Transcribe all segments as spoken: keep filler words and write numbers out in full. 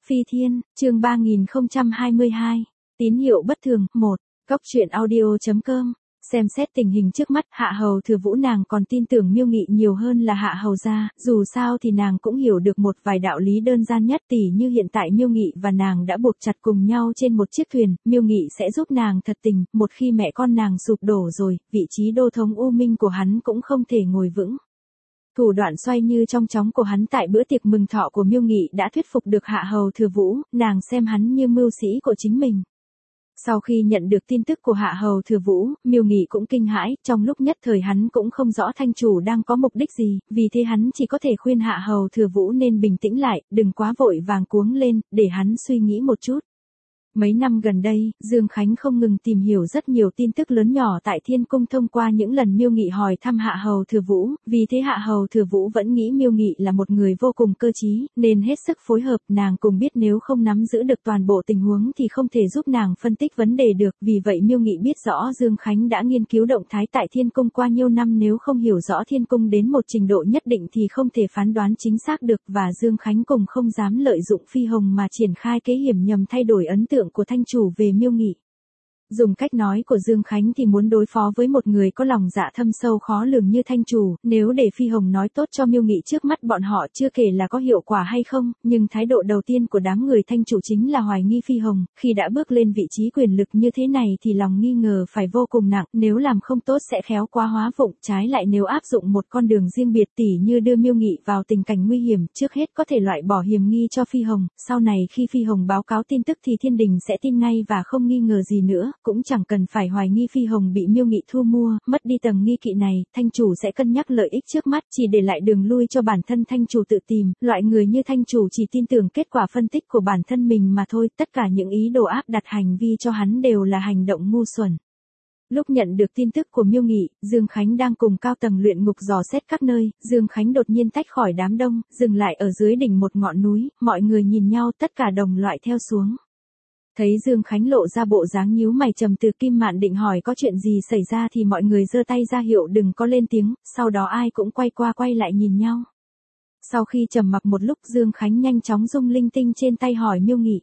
Phi Thiên, chương ba nghìn không trăm hai mươi hai. Tín hiệu bất thường, một. Góc truyện audio chấm com. Xem xét tình hình trước mắt, Hạ Hầu Thừa Vũ nàng còn tin tưởng Miêu Nghị nhiều hơn là Hạ Hầu gia, dù sao thì nàng cũng hiểu được một vài đạo lý đơn giản nhất, tỉ như hiện tại Miêu Nghị và nàng đã buộc chặt cùng nhau trên một chiếc thuyền, Miêu Nghị sẽ giúp nàng thật tình, một khi mẹ con nàng sụp đổ rồi, vị trí đô thống U Minh của hắn cũng không thể ngồi vững. Thủ đoạn xoay như trong chóng của hắn tại bữa tiệc mừng thọ của Miêu Nghị đã thuyết phục được Hạ Hầu Thừa Vũ, nàng xem hắn như mưu sĩ của chính mình. Sau khi nhận được tin tức của Hạ Hầu Thừa Vũ, Miêu Nghị cũng kinh hãi, trong lúc nhất thời hắn cũng không rõ thanh chủ đang có mục đích gì, vì thế hắn chỉ có thể khuyên Hạ Hầu Thừa Vũ nên bình tĩnh lại, đừng quá vội vàng cuống lên, để hắn suy nghĩ một chút. Mấy năm gần đây, Dương Khánh không ngừng tìm hiểu rất nhiều tin tức lớn nhỏ tại Thiên Cung thông qua những lần Miêu Nghị hỏi thăm Hạ Hầu Thừa Vũ, vì thế Hạ Hầu Thừa Vũ vẫn nghĩ Miêu Nghị là một người vô cùng cơ trí, nên hết sức phối hợp, nàng cùng biết nếu không nắm giữ được toàn bộ tình huống thì không thể giúp nàng phân tích vấn đề được, vì vậy Miêu Nghị biết rõ Dương Khánh đã nghiên cứu động thái tại Thiên Cung qua nhiều năm, nếu không hiểu rõ Thiên Cung đến một trình độ nhất định thì không thể phán đoán chính xác được, và Dương Khánh cùng không dám lợi dụng Phi Hồng mà triển khai kế hiểm nhằm thay đổi ấn tượng của thanh chủ về Miêu Nghị. Dùng cách nói của Dương Khánh thì muốn đối phó với một người có lòng dạ thâm sâu khó lường như thanh chủ, nếu để Phi Hồng nói tốt cho Miêu Nghị trước mắt bọn họ chưa kể là có hiệu quả hay không, nhưng thái độ đầu tiên của đám người thanh chủ chính là hoài nghi Phi Hồng, khi đã bước lên vị trí quyền lực như thế này thì lòng nghi ngờ phải vô cùng nặng, nếu làm không tốt sẽ khéo quá hóa vụng, trái lại nếu áp dụng một con đường riêng biệt tỉ như đưa Miêu Nghị vào tình cảnh nguy hiểm, trước hết có thể loại bỏ hiểm nghi cho Phi Hồng, sau này khi Phi Hồng báo cáo tin tức thì thiên đình sẽ tin ngay và không nghi ngờ gì nữa, cũng chẳng cần phải hoài nghi Phi Hồng bị Miêu Nghị thu mua, mất đi tầng nghi kỵ này, thanh chủ sẽ cân nhắc lợi ích trước mắt, chỉ để lại đường lui cho bản thân thanh chủ tự tìm, loại người như thanh chủ chỉ tin tưởng kết quả phân tích của bản thân mình mà thôi, tất cả những ý đồ áp đặt hành vi cho hắn đều là hành động ngu xuẩn. Lúc nhận được tin tức của Miêu Nghị, Dương Khánh đang cùng cao tầng luyện ngục dò xét các nơi, Dương Khánh đột nhiên tách khỏi đám đông, dừng lại ở dưới đỉnh một ngọn núi, mọi người nhìn nhau tất cả đồng loại theo xuống. Thấy Dương Khánh lộ ra bộ dáng nhíu mày trầm tư, Kim Mạn định hỏi có chuyện gì xảy ra thì mọi người giơ tay ra hiệu đừng có lên tiếng, sau đó ai cũng quay qua quay lại nhìn nhau. Sau khi trầm mặc một lúc, Dương Khánh nhanh chóng rung linh tinh trên tay hỏi Miêu Nghị.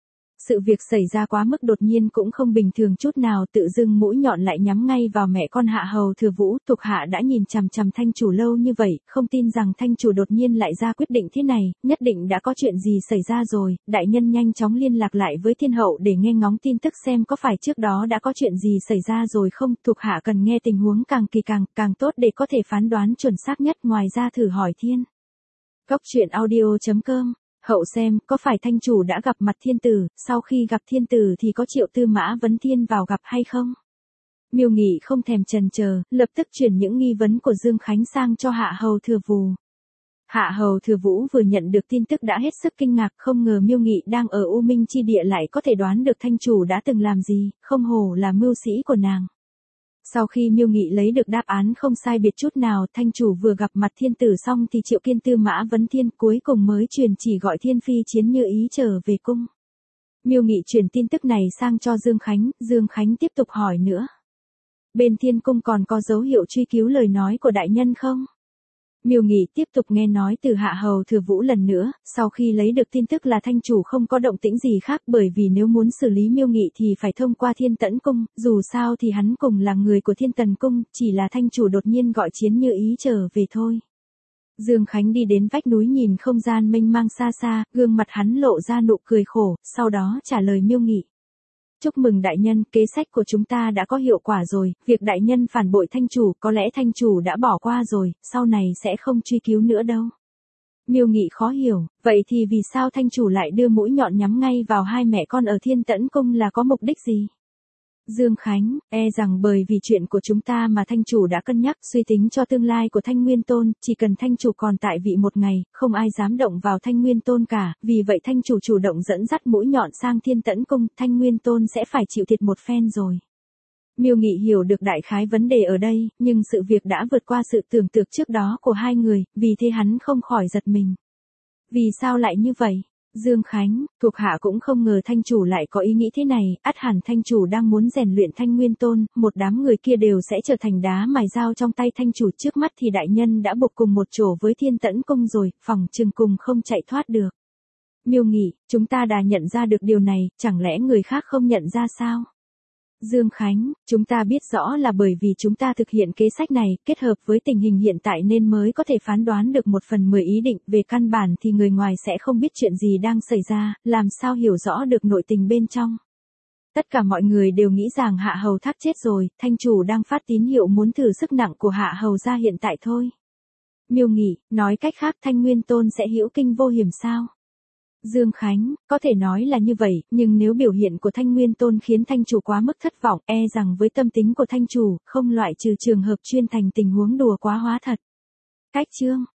Sự việc xảy ra quá mức đột nhiên cũng không bình thường chút nào, tự dưng mũi nhọn lại nhắm ngay vào mẹ con Hạ Hầu Thừa Vũ, thuộc hạ đã nhìn chằm chằm thanh chủ lâu như vậy, không tin rằng thanh chủ đột nhiên lại ra quyết định thế này, nhất định đã có chuyện gì xảy ra rồi, đại nhân nhanh chóng liên lạc lại với thiên hậu để nghe ngóng tin tức xem có phải trước đó đã có chuyện gì xảy ra rồi không, thuộc hạ cần nghe tình huống càng kỳ càng, càng tốt để có thể phán đoán chuẩn xác nhất, ngoài ra thử hỏi thiên. Góc truyện audio chấm com. Hậu xem, có phải thanh chủ đã gặp mặt thiên tử, sau khi gặp thiên tử thì có triệu Tư Mã Vấn Thiên vào gặp hay không? Miêu Nghị không thèm chần chờ, lập tức chuyển những nghi vấn của Dương Khánh sang cho Hạ Hầu Thừa Vũ. Hạ Hầu Thừa Vũ vừa nhận được tin tức đã hết sức kinh ngạc, không ngờ Miêu Nghị đang ở U Minh chi địa lại có thể đoán được thanh chủ đã từng làm gì, không hổ là mưu sĩ của nàng. Sau khi Miêu Nghị lấy được đáp án không sai biệt chút nào, thanh chủ vừa gặp mặt thiên tử xong thì triệu kiên Tư Mã Vấn Thiên cuối cùng mới truyền chỉ gọi Thiên Phi Chiến Như Ý trở về cung. Miêu Nghị truyền tin tức này sang cho Dương Khánh, Dương Khánh tiếp tục hỏi nữa. Bên Thiên Cung còn có dấu hiệu truy cứu lời nói của đại nhân không? Miêu Nghị tiếp tục nghe nói từ Hạ Hầu Thừa Vũ lần nữa, sau khi lấy được tin tức là thanh chủ không có động tĩnh gì khác, bởi vì nếu muốn xử lý Miêu Nghị thì phải thông qua Thiên Tẫn Cung, dù sao thì hắn cùng là người của Thiên Tần Cung, chỉ là thanh chủ đột nhiên gọi Chiến Như Ý trở về thôi. Dương Khánh đi đến vách núi nhìn không gian mênh mang xa xa, gương mặt hắn lộ ra nụ cười khổ, sau đó trả lời Miêu Nghị. Chúc mừng đại nhân, kế sách của chúng ta đã có hiệu quả rồi, việc đại nhân phản bội thanh chủ có lẽ thanh chủ đã bỏ qua rồi, sau này sẽ không truy cứu nữa đâu. Miêu Nghị khó hiểu, vậy thì vì sao thanh chủ lại đưa mũi nhọn nhắm ngay vào hai mẹ con ở Thiên Tẫn Cung là có mục đích gì? Dương Khánh, e rằng bởi vì chuyện của chúng ta mà thanh chủ đã cân nhắc suy tính cho tương lai của Thanh Nguyên Tôn, chỉ cần thanh chủ còn tại vị một ngày, không ai dám động vào Thanh Nguyên Tôn cả, vì vậy thanh chủ chủ động dẫn dắt mũi nhọn sang Thiên Tẫn Cung, Thanh Nguyên Tôn sẽ phải chịu thiệt một phen rồi. Miêu Nghị hiểu được đại khái vấn đề ở đây, nhưng sự việc đã vượt qua sự tưởng tượng trước đó của hai người, vì thế hắn không khỏi giật mình. Vì sao lại như vậy? Dương Khánh, thuộc hạ cũng không ngờ thanh chủ lại có ý nghĩ thế này, ắt hẳn thanh chủ đang muốn rèn luyện Thanh Nguyên Tôn, một đám người kia đều sẽ trở thành đá mài dao trong tay thanh chủ, trước mắt thì đại nhân đã buộc cùng một chỗ với Thiên Tẫn Cung rồi, phòng chừng cùng không chạy thoát được. Miêu Nghị, chúng ta đã nhận ra được điều này, chẳng lẽ người khác không nhận ra sao? Dương Khánh, chúng ta biết rõ là bởi vì chúng ta thực hiện kế sách này, kết hợp với tình hình hiện tại nên mới có thể phán đoán được một phần mười ý định, về căn bản thì người ngoài sẽ không biết chuyện gì đang xảy ra, làm sao hiểu rõ được nội tình bên trong. Tất cả mọi người đều nghĩ rằng Hạ Hầu Thác chết rồi, Thanh chủ đang phát tín hiệu muốn thử sức nặng của Hạ Hầu gia hiện tại thôi. Miêu Nghị, nói cách khác Thanh Nguyên Tôn sẽ hữu kinh vô hiểm sao? Dương Khánh, có thể nói là như vậy, nhưng nếu biểu hiện của Thanh Nguyên Tôn khiến Thanh chủ quá mức thất vọng, e rằng với tâm tính của Thanh chủ, không loại trừ trường hợp chuyên thành tình huống đùa quá hóa thật. Cách chương